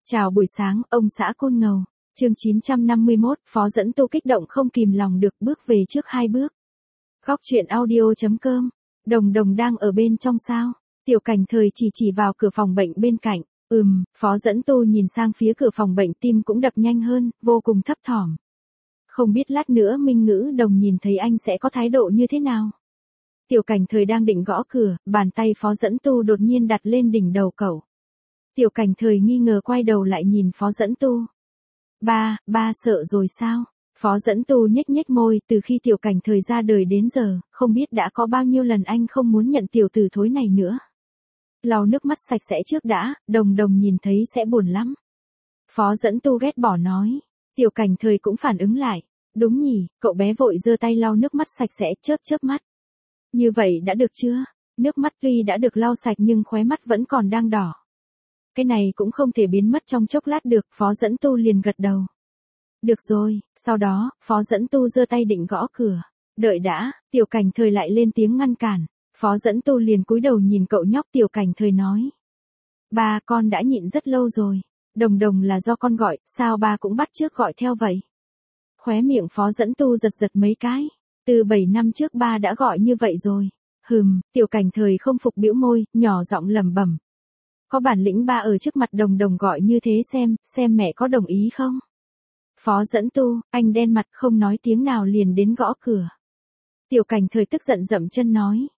Chào buổi sáng, ông xã Côn Ngầu. Chương 951, Phó Dẫn Tu kích động không kìm lòng được bước về trước 2 bước. Góc truyện audio.com. Đồng Đồng đang ở bên trong sao? Tiểu Cảnh Thời chỉ vào cửa phòng bệnh bên cạnh. Phó Dẫn Tu nhìn sang phía cửa phòng bệnh, tim cũng đập nhanh hơn, vô cùng thấp thỏm. Không biết lát nữa Minh Ngữ Đồng nhìn thấy anh sẽ có thái độ như thế nào? Tiểu Cảnh Thời đang định gõ cửa, bàn tay Phó Dẫn Tu đột nhiên đặt lên đỉnh đầu cậu. Tiểu Cảnh Thời nghi ngờ quay đầu lại nhìn Phó Dẫn Tu. Ba sợ rồi sao? Phó Dẫn Tu nhếch môi, từ khi Tiểu Cảnh Thời ra đời đến giờ, không biết đã có bao nhiêu lần anh không muốn nhận tiểu tử thối này nữa. Lau nước mắt sạch sẽ trước đã, Đồng Đồng nhìn thấy sẽ buồn lắm. Phó Dẫn Tu ghét bỏ nói. Tiểu Cảnh Thời cũng phản ứng lại. Đúng nhỉ, cậu bé vội giơ tay lau nước mắt sạch sẽ, chớp mắt. Như vậy đã được chưa? Nước mắt tuy đã được lau sạch nhưng khóe mắt vẫn còn đang đỏ. Cái này cũng không thể biến mất trong chốc lát được, Phó Dẫn Tu liền gật đầu. Được rồi, sau đó, Phó Dẫn Tu giơ tay định gõ cửa. Đợi đã, Tiểu Cảnh Thời lại lên tiếng ngăn cản. Phó Dẫn Tu liền cúi đầu nhìn cậu nhóc. Tiểu Cảnh Thời nói. Ba, con đã nhịn rất lâu rồi. Đồng Đồng là do con gọi, sao ba cũng bắt chước gọi theo vậy? Khóe miệng Phó Dẫn Tu giật mấy cái. Từ 7 năm trước ba đã gọi như vậy rồi. Tiểu Cảnh Thời không phục bĩu môi, nhỏ giọng lẩm bẩm. Có bản lĩnh ba ở trước mặt Đồng Đồng gọi như thế xem mẹ có đồng ý không? Phó Dẫn Tu, anh đen mặt không nói tiếng nào liền đến gõ cửa. Tiểu Cảnh Thời tức giận dậm chân nói.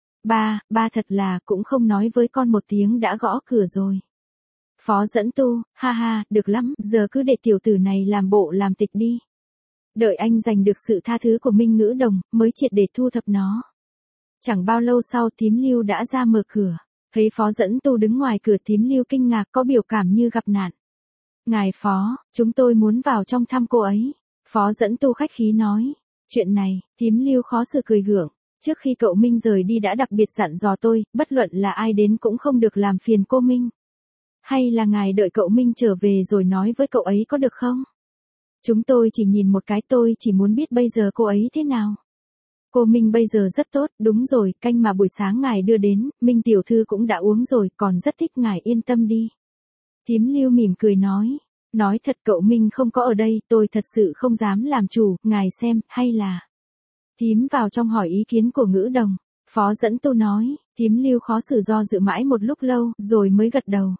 Ba thật là cũng không nói với con một tiếng đã gõ cửa rồi. Phó Dẫn Tu, ha, được lắm, giờ cứ để tiểu tử này làm bộ làm tịch đi. Đợi anh giành được sự tha thứ của Minh Ngữ Đồng, mới triệt để thu thập nó. Chẳng bao lâu sau Thím Lưu đã ra mở cửa. Thấy Phó Dẫn Tu đứng ngoài cửa, Thím Lưu kinh ngạc, có biểu cảm như gặp nạn. Ngài Phó, chúng tôi muốn vào trong thăm cô ấy. Phó Dẫn Tu khách khí nói. Chuyện này, Thím Lưu khó xử cười gượng. Trước khi cậu Minh rời đi đã đặc biệt dặn dò tôi, bất luận là ai đến cũng không được làm phiền cô Minh. Hay là ngài đợi cậu Minh trở về rồi nói với cậu ấy có được không? Chúng tôi chỉ nhìn một cái, tôi chỉ muốn biết bây giờ cô ấy thế nào. Cô Minh bây giờ rất tốt, đúng rồi, canh mà buổi sáng ngài đưa đến, Minh tiểu thư cũng đã uống rồi, còn rất thích, ngài yên tâm đi. Thím Lưu mỉm cười nói. Nói thật cậu Minh không có ở đây, tôi thật sự không dám làm chủ, ngài xem, hay là... Thím vào trong hỏi ý kiến của Ngữ Đồng. Phó Dẫn Tu nói. Thím Lưu khó xử do dự mãi một lúc lâu, rồi mới gật đầu.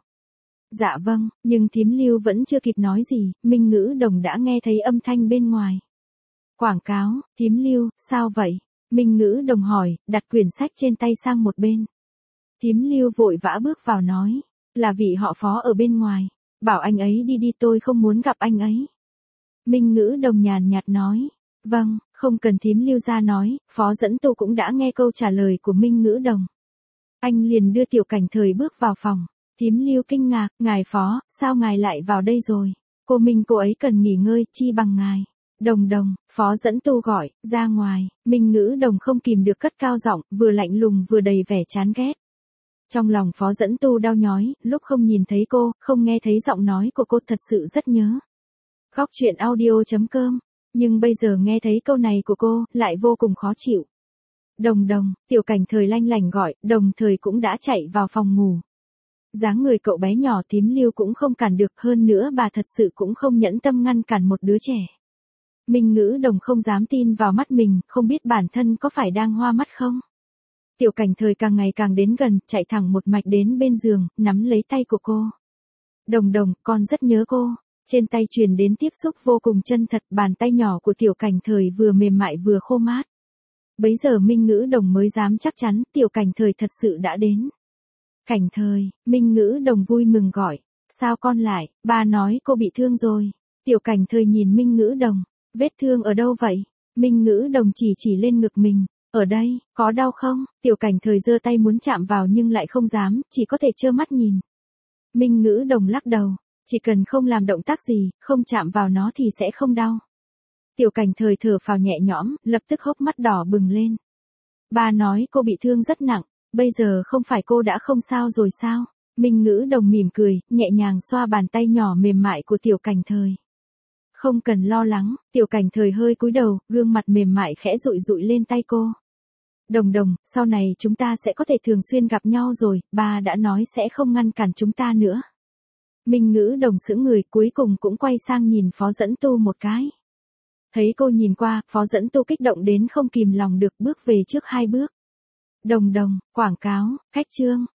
Dạ vâng, nhưng Thím Lưu vẫn chưa kịp nói gì, Minh Ngữ Đồng đã nghe thấy âm thanh bên ngoài. Quảng cáo. Thím Lưu, sao vậy? Minh Ngữ Đồng hỏi, đặt quyển sách trên tay sang một bên. Thím Lưu vội vã bước vào nói. Là vị họ Phó ở bên ngoài. Bảo anh ấy đi, tôi không muốn gặp anh ấy. Minh Ngữ Đồng nhàn nhạt nói. Vâng, không cần Thím Lưu ra nói, Phó Dẫn Tu cũng đã nghe câu trả lời của Minh Ngữ Đồng. Anh liền đưa Tiểu Cảnh Thời bước vào phòng. Thím Lưu kinh ngạc, ngài Phó, sao ngài lại vào đây rồi? Cô Minh cô ấy cần nghỉ ngơi, chi bằng ngài. Đồng, Phó Dẫn Tu gọi, ra ngoài. Minh Ngữ Đồng không kìm được cất cao giọng, vừa lạnh lùng vừa đầy vẻ chán ghét. Trong lòng Phó Dẫn Tu đau nhói, lúc không nhìn thấy cô, không nghe thấy giọng nói của cô thật sự rất nhớ. Góc truyện audio.com. Nhưng bây giờ nghe thấy câu này của cô, lại vô cùng khó chịu. Đồng, Tiểu Cảnh Thời lanh lảnh gọi, đồng thời cũng đã chạy vào phòng ngủ. Dáng người cậu bé nhỏ Thím Lưu cũng không cản được, hơn nữa bà thật sự cũng không nhẫn tâm ngăn cản một đứa trẻ. Minh Ngữ Đồng không dám tin vào mắt mình, không biết bản thân có phải đang hoa mắt không? Tiểu Cảnh Thời càng ngày càng đến gần, chạy thẳng một mạch đến bên giường, nắm lấy tay của cô. Đồng, con rất nhớ cô. Trên tay truyền đến tiếp xúc vô cùng chân thật, bàn tay nhỏ của Tiểu Cảnh Thời vừa mềm mại vừa khô mát. Bấy giờ Minh Ngữ Đồng mới dám chắc chắn, Tiểu Cảnh Thời thật sự đã đến. Cảnh Thời, Minh Ngữ Đồng vui mừng gọi. Sao con lại? Ba nói cô bị thương rồi. Tiểu Cảnh Thời nhìn Minh Ngữ Đồng. Vết thương ở đâu vậy? Minh Ngữ Đồng chỉ lên ngực mình. Ở đây, có đau không? Tiểu Cảnh Thời giơ tay muốn chạm vào nhưng lại không dám, chỉ có thể trơ mắt nhìn. Minh Ngữ Đồng lắc đầu. Chỉ cần không làm động tác gì, không chạm vào nó thì sẽ không đau. Tiểu Cảnh Thời thở phào nhẹ nhõm, lập tức hốc mắt đỏ bừng lên. Ba nói cô bị thương rất nặng, bây giờ không phải cô đã không sao rồi sao? Minh Ngữ Đồng mỉm cười, nhẹ nhàng xoa bàn tay nhỏ mềm mại của Tiểu Cảnh Thời. Không cần lo lắng, Tiểu Cảnh Thời hơi cúi đầu, gương mặt mềm mại khẽ dụi lên tay cô. Đồng, sau này chúng ta sẽ có thể thường xuyên gặp nhau rồi, ba đã nói sẽ không ngăn cản chúng ta nữa. Minh Ngữ Đồng sững người cuối cùng cũng quay sang nhìn Phó Dẫn Tu một cái. Thấy cô nhìn qua, Phó Dẫn Tu kích động đến không kìm lòng được bước về trước 2 bước. Đồng đồng, quảng cáo, khách trương.